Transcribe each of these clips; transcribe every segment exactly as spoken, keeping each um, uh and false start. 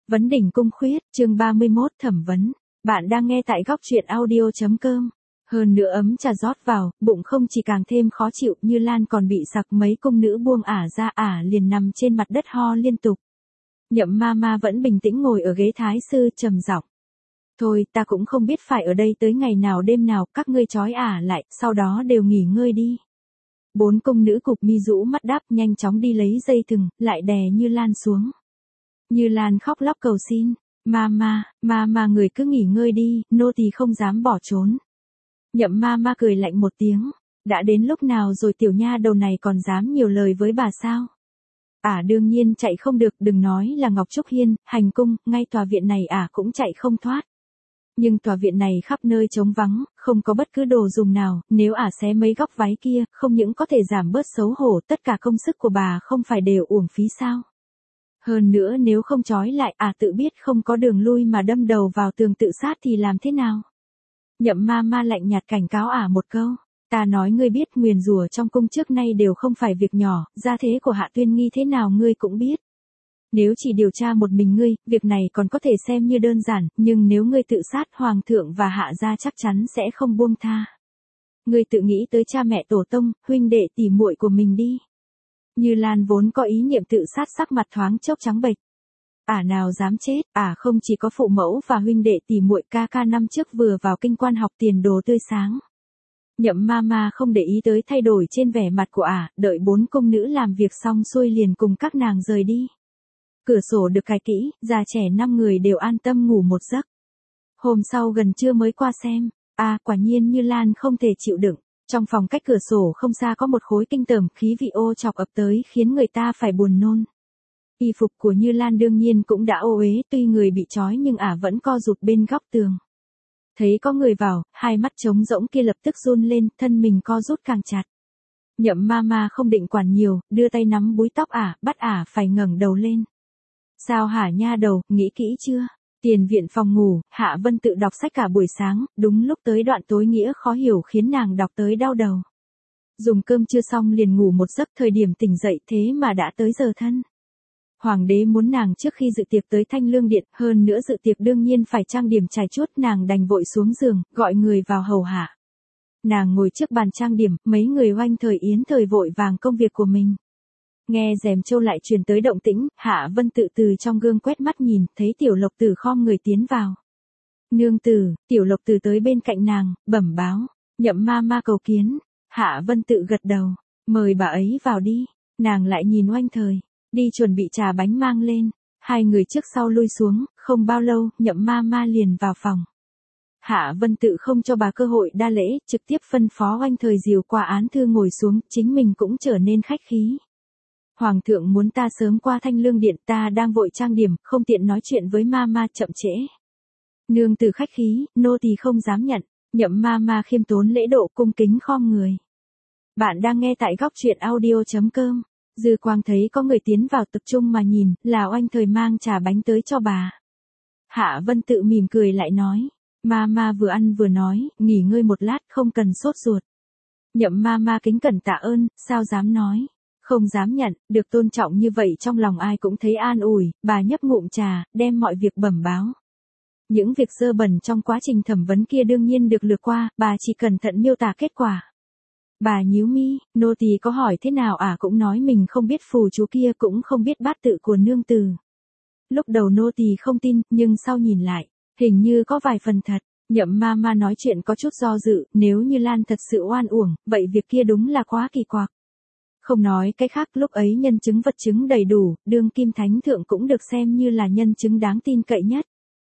Vấn đỉnh cung khuyết, chương ba mươi mốt thẩm vấn. Bạn đang nghe tại góc truyện audio.com. Hơn nữa ấm trà rót vào, bụng không chỉ càng thêm khó chịu, Như Lan còn bị sặc, mấy cung nữ buông ả ra, ả liền nằm trên mặt đất ho liên tục. Nhậm ma ma vẫn bình tĩnh ngồi ở ghế thái sư, trầm giọng. Thôi, ta cũng không biết phải ở đây tới ngày nào đêm nào, các ngươi trói ả lại, sau đó đều nghỉ ngơi đi. Bốn cung nữ cục mi rũ mắt đáp, nhanh chóng đi lấy dây thừng, lại đè Như Lan xuống. Như Lan khóc lóc cầu xin, Mama, Mama người cứ nghỉ ngơi đi, nô tỳ không dám bỏ trốn. Nhậm Mama cười lạnh một tiếng, đã đến lúc nào rồi tiểu nha đầu này còn dám nhiều lời với bà sao? Ả à, đương nhiên chạy không được, đừng nói là Ngọc Trúc Hiên, hành cung, ngay tòa viện này ả à cũng chạy không thoát. Nhưng tòa viện này khắp nơi trống vắng, không có bất cứ đồ dùng nào, nếu ả à xé mấy góc váy kia, không những có thể giảm bớt xấu hổ, tất cả công sức của bà không phải đều uổng phí sao? Hơn nữa nếu không trói lại, ả à tự biết không có đường lui mà đâm đầu vào tường tự sát thì làm thế nào? Nhậm ma ma lạnh nhạt cảnh cáo ả à một câu. Ta nói ngươi biết nguyền rủa trong cung trước nay đều không phải việc nhỏ, gia thế của Hạ Tuyên Nghi thế nào ngươi cũng biết. Nếu chỉ điều tra một mình ngươi, việc này còn có thể xem như đơn giản, nhưng nếu ngươi tự sát, hoàng thượng và hạ gia chắc chắn sẽ không buông tha. Ngươi tự nghĩ tới cha mẹ tổ tông, huynh đệ tỉ muội của mình đi. Như Lan vốn có ý niệm tự sát, sắc mặt thoáng chốc trắng bệch. Ả nào dám chết, ả không chỉ có phụ mẫu và huynh đệ tỉ muội, ca ca năm trước vừa vào kinh quan học tiền đồ tươi sáng. Nhậm ma ma không để ý tới thay đổi trên vẻ mặt của ả, đợi bốn cung nữ làm việc xong xuôi liền cùng các nàng rời đi. Cửa sổ được cài kỹ, già trẻ năm người đều an tâm ngủ một giấc. Hôm sau gần trưa mới qua xem, à quả nhiên Như Lan không thể chịu đựng. Trong phòng cách cửa sổ không xa có một khối kinh tởm, khí vị ô chọc ập tới khiến người ta phải buồn nôn. Y phục của Như Lan đương nhiên cũng đã ô uế, tuy người bị trói nhưng ả vẫn co rụt bên góc tường. Thấy có người vào, hai mắt trống rỗng kia lập tức run lên, thân mình co rút càng chặt. Nhậm ma ma không định quản nhiều, đưa tay nắm búi tóc ả, bắt ả phải ngẩng đầu lên. Sao hả nha đầu, nghĩ kỹ chưa? Tiền viện phòng ngủ, Hạ Vân tự đọc sách cả buổi sáng, đúng lúc tới đoạn tối nghĩa khó hiểu khiến nàng đọc tới đau đầu. Dùng cơm chưa xong liền ngủ một giấc, thời điểm tỉnh dậy thế mà đã tới giờ thân. Hoàng đế muốn nàng trước khi dự tiệc tới Thanh Lương Điện, hơn nữa dự tiệc đương nhiên phải trang điểm chải chuốt, nàng đành vội xuống giường, gọi người vào hầu hạ. Nàng ngồi trước bàn trang điểm, mấy người oanh thời yến thời vội vàng công việc của mình. Nghe rèm châu lại truyền tới động tĩnh, Hạ Vân tự từ trong gương quét mắt nhìn, thấy Tiểu Lộc Tử khom người tiến vào. Nương tử, Tiểu Lộc Tử tới bên cạnh nàng, bẩm báo, Nhậm ma ma cầu kiến. Hạ Vân tự gật đầu, mời bà ấy vào đi. Nàng lại nhìn oanh thời, đi chuẩn bị trà bánh mang lên. Hai người trước sau lui xuống, không bao lâu, Nhậm ma ma liền vào phòng. Hạ Vân tự không cho bà cơ hội đa lễ, trực tiếp phân phó oanh thời dìu qua án thư ngồi xuống, chính mình cũng trở nên khách khí. Hoàng thượng muốn ta sớm qua Thanh Lương Điện, ta đang vội trang điểm, không tiện nói chuyện với ma ma, chậm trễ. Nương tử khách khí, nô tỳ không dám nhận. Nhậm ma ma khiêm tốn lễ độ, cung kính khom người. Bạn đang nghe tại góc truyện audio.com. Dư Quang thấy có người tiến vào tập trung mà nhìn, là oanh thời mang trà bánh tới cho bà. Hạ Vân tự mỉm cười lại nói, ma ma vừa ăn vừa nói, nghỉ ngơi một lát, không cần sốt ruột. Nhậm ma ma kính cẩn tạ ơn, sao dám nói. Không dám nhận, được tôn trọng như vậy trong lòng ai cũng thấy an ủi, bà nhấp ngụm trà, đem mọi việc bẩm báo. Những việc dơ bẩn trong quá trình thẩm vấn kia đương nhiên được lược qua, bà chỉ cẩn thận miêu tả kết quả. Bà nhíu mi, nô tỳ có hỏi thế nào ả à cũng nói mình không biết phù chú kia, cũng không biết bát tự của nương tử. Lúc đầu nô tỳ không tin, nhưng sau nhìn lại, hình như có vài phần thật. Nhậm ma ma nói chuyện có chút do dự, nếu như Lan thật sự oan uổng, vậy việc kia đúng là quá kỳ quặc. Không nói cái khác, lúc ấy nhân chứng vật chứng đầy đủ, đương kim thánh thượng cũng được xem như là nhân chứng đáng tin cậy nhất.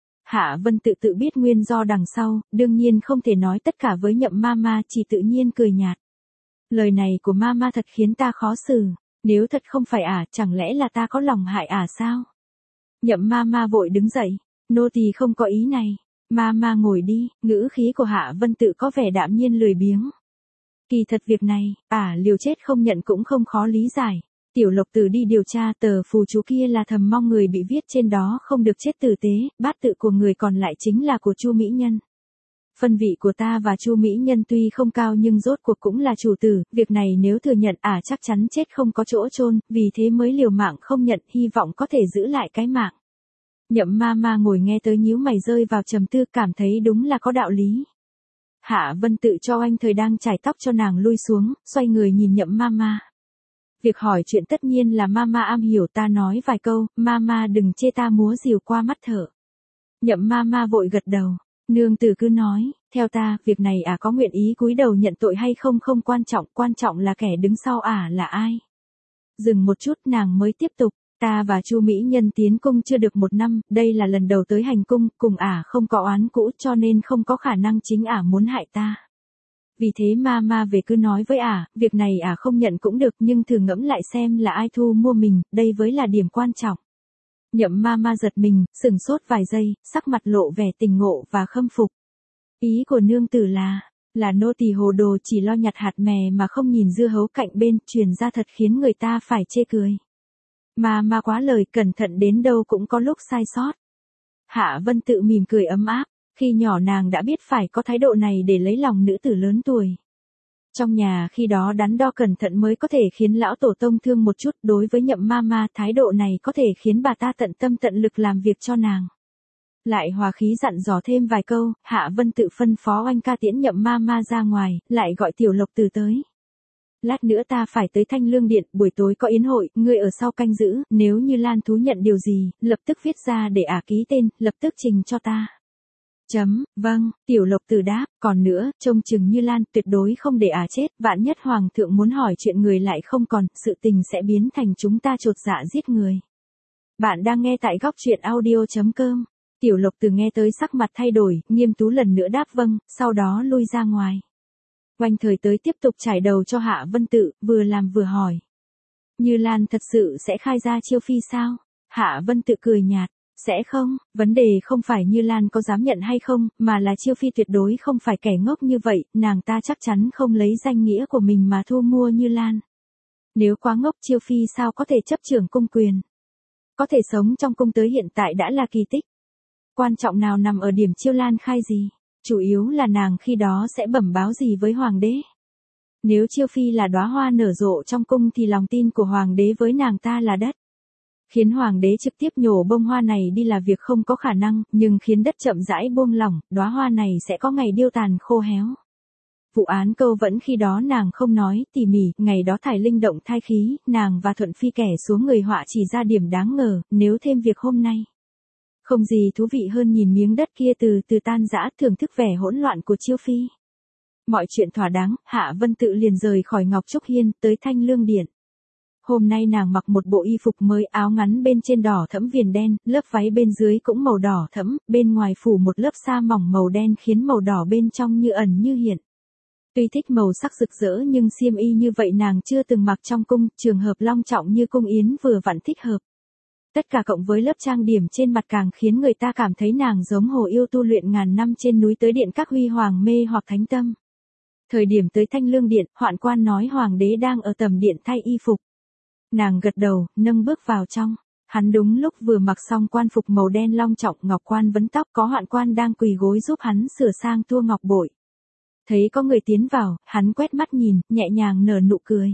Hạ Vân tự tự biết nguyên do đằng sau, đương nhiên không thể nói tất cả với Nhậm ma ma, chỉ tự nhiên cười nhạt. Lời này của ma ma thật khiến ta khó xử, nếu thật không phải ả, à, chẳng lẽ là ta có lòng hại ả à sao? Nhậm ma ma vội đứng dậy, nô tỳ không có ý này. Ma ma ngồi đi, ngữ khí của Hạ Vân tự có vẻ đạm nhiên lười biếng. Kỳ thật việc này, ả à, liều chết không nhận cũng không khó lý giải. Tiểu Lộc Tử đi điều tra, tờ phù chú kia là thầm mong người bị viết trên đó không được chết tử tế, bát tự của người còn lại chính là của Chu Mỹ Nhân. Phân vị của ta và Chu Mỹ Nhân tuy không cao nhưng rốt cuộc cũng là chủ tử, việc này nếu thừa nhận ả à chắc chắn chết không có chỗ chôn, vì thế mới liều mạng không nhận, hy vọng có thể giữ lại cái mạng. Nhậm ma ma ngồi nghe tới nhíu mày rơi vào trầm tư, cảm thấy đúng là có đạo lý. Hạ Vân Tự cho anh thời đang chải tóc cho nàng lui xuống, xoay người nhìn nhậm ma ma. Việc hỏi chuyện tất nhiên là mama am hiểu, ta nói vài câu, mama đừng chê ta múa rìu qua mắt thợ. Nhậm mama vội gật đầu, nương tử cứ nói, theo ta, việc này à có nguyện ý cúi đầu nhận tội hay không không quan trọng, quan trọng là kẻ đứng sau ả là ai. Dừng một chút nàng mới tiếp tục, ta và Chu Mỹ Nhân tiến cung chưa được một năm, đây là lần đầu tới hành cung, cùng ả không có oán cũ cho nên không có khả năng chính ả muốn hại ta. Vì thế ma ma về cứ nói với ả, việc này ả không nhận cũng được nhưng thử ngẫm lại xem là ai thu mua mình, đây với là điểm quan trọng. Nhậm ma ma giật mình, sừng sốt vài giây, sắc mặt lộ vẻ tình ngộ và khâm phục. Ý của nương tử là, là nô tỳ hồ đồ chỉ lo nhặt hạt mè mà không nhìn dưa hấu cạnh bên, truyền ra thật khiến người ta phải chê cười. Ma ma quá lời, cẩn thận đến đâu cũng có lúc sai sót. Hạ Vân Tự mỉm cười ấm áp. Khi nhỏ nàng đã biết phải có thái độ này để lấy lòng nữ tử lớn tuổi. Trong nhà khi đó đắn đo cẩn thận mới có thể khiến lão tổ tông thương một chút, đối với nhậm ma ma thái độ này có thể khiến bà ta tận tâm tận lực làm việc cho nàng. Lại hòa khí dặn dò thêm vài câu, Hạ Vân Tự phân phó oanh ca tiễn nhậm ma ma ra ngoài, lại gọi Tiểu Lộc Từ tới. Lát nữa ta phải tới Thanh Lương Điện, buổi tối có yến hội, ngươi ở sau canh giữ, nếu như Lan thú nhận điều gì, lập tức viết ra để ả ký tên, lập tức trình cho ta. Chấm, vâng, Tiểu Lộc Từ đáp, còn nữa, trông chừng Như Lan tuyệt đối không để ả chết, vạn nhất Hoàng thượng muốn hỏi chuyện người lại không còn, sự tình sẽ biến thành chúng ta chột dạ giết người. Bạn đang nghe tại góc truyện audio chấm com. Tiểu Lộc Từ nghe tới sắc mặt thay đổi, nghiêm tú lần nữa đáp vâng, sau đó lui ra ngoài. Oanh Thời tới tiếp tục trải đầu cho Hạ Vân Tự, vừa làm vừa hỏi. Như Lan thật sự sẽ khai ra chiêu phi sao? Hạ Vân Tự cười nhạt. Sẽ không, vấn đề không phải Như Lan có dám nhận hay không, mà là Chiêu Phi tuyệt đối không phải kẻ ngốc như vậy, nàng ta chắc chắn không lấy danh nghĩa của mình mà thu mua Như Lan. Nếu quá ngốc Chiêu Phi sao có thể chấp trưởng cung quyền. Có thể sống trong cung tới hiện tại đã là kỳ tích. Quan trọng nào nằm ở điểm Chiêu Lan khai gì, chủ yếu là nàng khi đó sẽ bẩm báo gì với Hoàng đế. Nếu Chiêu Phi là đóa hoa nở rộ trong cung thì lòng tin của Hoàng đế với nàng ta là đất. Khiến Hoàng đế trực tiếp nhổ bông hoa này đi là việc không có khả năng, nhưng khiến đất chậm rãi buông lỏng, đóa hoa này sẽ có ngày điêu tàn khô héo. Vụ án câu vẫn khi đó nàng không nói tỉ mỉ, ngày đó thải linh động thai khí, nàng và Thuận Phi kẻ xuống người họa chỉ ra điểm đáng ngờ, nếu thêm việc hôm nay. Không gì thú vị hơn nhìn miếng đất kia từ từ tan rã, thưởng thức vẻ hỗn loạn của Chiêu Phi. Mọi chuyện thỏa đáng, Hạ Vân Tự liền rời khỏi Ngọc Trúc Hiên, tới Thanh Lương Điện. Hôm nay nàng mặc một bộ y phục mới, áo ngắn bên trên đỏ thẫm viền đen, lớp váy bên dưới cũng màu đỏ thẫm, bên ngoài phủ một lớp sa mỏng màu đen khiến màu đỏ bên trong như ẩn như hiện. Tuy thích màu sắc rực rỡ nhưng xiêm y như vậy nàng chưa từng mặc trong cung, trường hợp long trọng như cung yến vừa vặn thích hợp. Tất cả cộng với lớp trang điểm trên mặt càng khiến người ta cảm thấy nàng giống hồ yêu tu luyện ngàn năm trên núi tới điện các huy hoàng mê hoặc thánh tâm. Thời điểm tới Thanh Lương Điện, hoạn quan nói Hoàng đế đang ở tầm điện thay y phục. Nàng gật đầu, nâng bước vào trong. Hắn đúng lúc vừa mặc xong quan phục màu đen long trọng, ngọc quan vấn tóc, có hoạn quan đang quỳ gối giúp hắn sửa sang tua ngọc bội. Thấy có người tiến vào, hắn quét mắt nhìn, nhẹ nhàng nở nụ cười.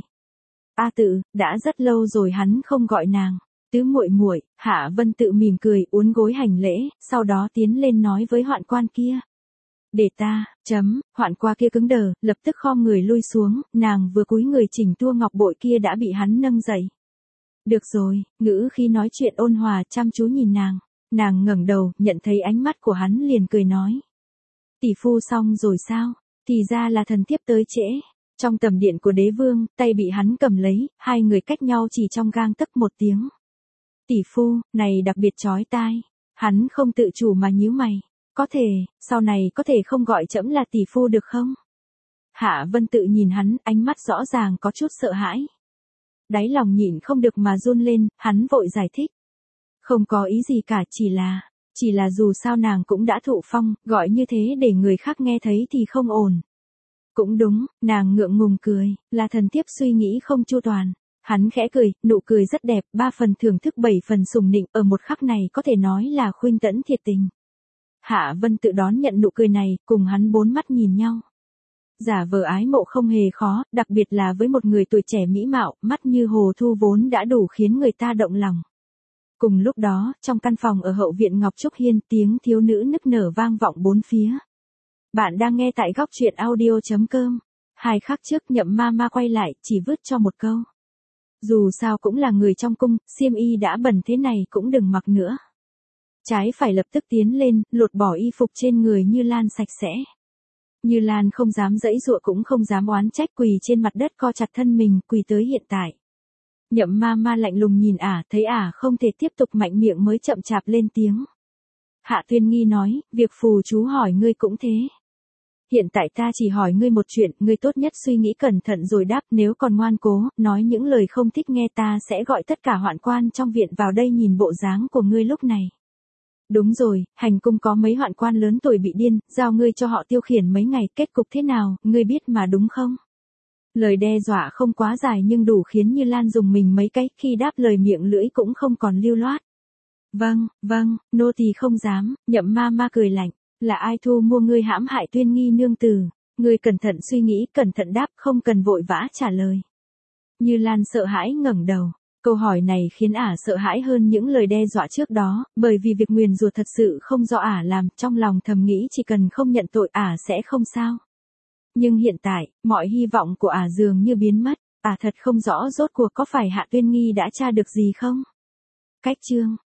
A Tự, đã rất lâu rồi hắn không gọi nàng. Tứ muội muội. Hạ Vân Tự mỉm cười, uốn gối hành lễ, sau đó tiến lên nói với hoạn quan kia. Để ta, chấm, hoạn qua kia cứng đờ, lập tức khom người lui xuống, nàng vừa cúi người chỉnh tua ngọc bội kia đã bị hắn nâng dậy. Được rồi, ngữ khi nói chuyện ôn hòa chăm chú nhìn nàng, nàng ngẩng đầu, nhận thấy ánh mắt của hắn liền cười nói. Tỷ phu xong rồi sao, thì ra là thần thiếp tới trễ. Trong tầm điện của đế vương, tay bị hắn cầm lấy, hai người cách nhau chỉ trong gang tấc một tiếng. Tỷ phu, này đặc biệt chói tai, hắn không tự chủ mà nhíu mày. Có thể, sau này có thể không gọi trẫm là tỷ phu được không? Hạ Vân Tự nhìn hắn, ánh mắt rõ ràng có chút sợ hãi. Đáy lòng nhịn không được mà run lên, hắn vội giải thích. Không có ý gì cả, chỉ là, chỉ là dù sao nàng cũng đã thụ phong, gọi như thế để người khác nghe thấy thì không ổn. Cũng đúng, nàng ngượng ngùng cười, là thần thiếp suy nghĩ không chu toàn. Hắn khẽ cười, nụ cười rất đẹp, ba phần thưởng thức bảy phần sùng nịnh, ở một khắc này có thể nói là khuynh tẫn thiệt tình. Hạ Vân Tự đón nhận nụ cười này, cùng hắn bốn mắt nhìn nhau. Giả vờ ái mộ không hề khó, đặc biệt là với một người tuổi trẻ mỹ mạo, mắt như hồ thu vốn đã đủ khiến người ta động lòng. Cùng lúc đó, trong căn phòng ở hậu viện Ngọc Trúc Hiên, tiếng thiếu nữ nức nở vang vọng bốn phía. Bạn đang nghe tại góc truyện audio.com. Hai khắc trước Nhậm ma ma quay lại, chỉ vứt cho một câu. Dù sao cũng là người trong cung, xiêm y đã bẩn thế này cũng đừng mặc nữa. Trái phải lập tức tiến lên, lột bỏ y phục trên người Như Lan sạch sẽ. Như Lan không dám giãy giụa cũng không dám oán trách, quỳ trên mặt đất co chặt thân mình, quỳ tới hiện tại. Nhậm ma ma lạnh lùng nhìn ả, thấy ả không thể tiếp tục mạnh miệng mới chậm chạp lên tiếng. Hạ Tuyên Nghi nói, việc phù chú hỏi ngươi cũng thế. Hiện tại ta chỉ hỏi ngươi một chuyện, ngươi tốt nhất suy nghĩ cẩn thận rồi đáp, nếu còn ngoan cố, nói những lời không thích nghe ta sẽ gọi tất cả hoạn quan trong viện vào đây nhìn bộ dáng của ngươi lúc này. Đúng rồi, hành cung có mấy hoạn quan lớn tuổi bị điên, giao ngươi cho họ tiêu khiển mấy ngày, kết cục thế nào, ngươi biết mà đúng không? Lời đe dọa không quá dài nhưng đủ khiến Như Lan dùng mình mấy cái, khi đáp lời miệng lưỡi cũng không còn lưu loát. Vâng, vâng, nô tỳ không dám, Nhậm ma ma cười lạnh, là ai thu mua ngươi hãm hại Tuyên Nghi nương tử? Ngươi cẩn thận suy nghĩ, cẩn thận đáp, không cần vội vã trả lời. Như Lan sợ hãi ngẩng đầu. Câu hỏi này khiến ả sợ hãi hơn những lời đe dọa trước đó, bởi vì việc nguyền rủa thật sự không do ả làm, trong lòng thầm nghĩ chỉ cần không nhận tội ả sẽ không sao. Nhưng hiện tại, mọi hy vọng của ả dường như biến mất, ả thật không rõ rốt cuộc có phải Hạ Tuyên Nghi đã tra được gì không? Cách chương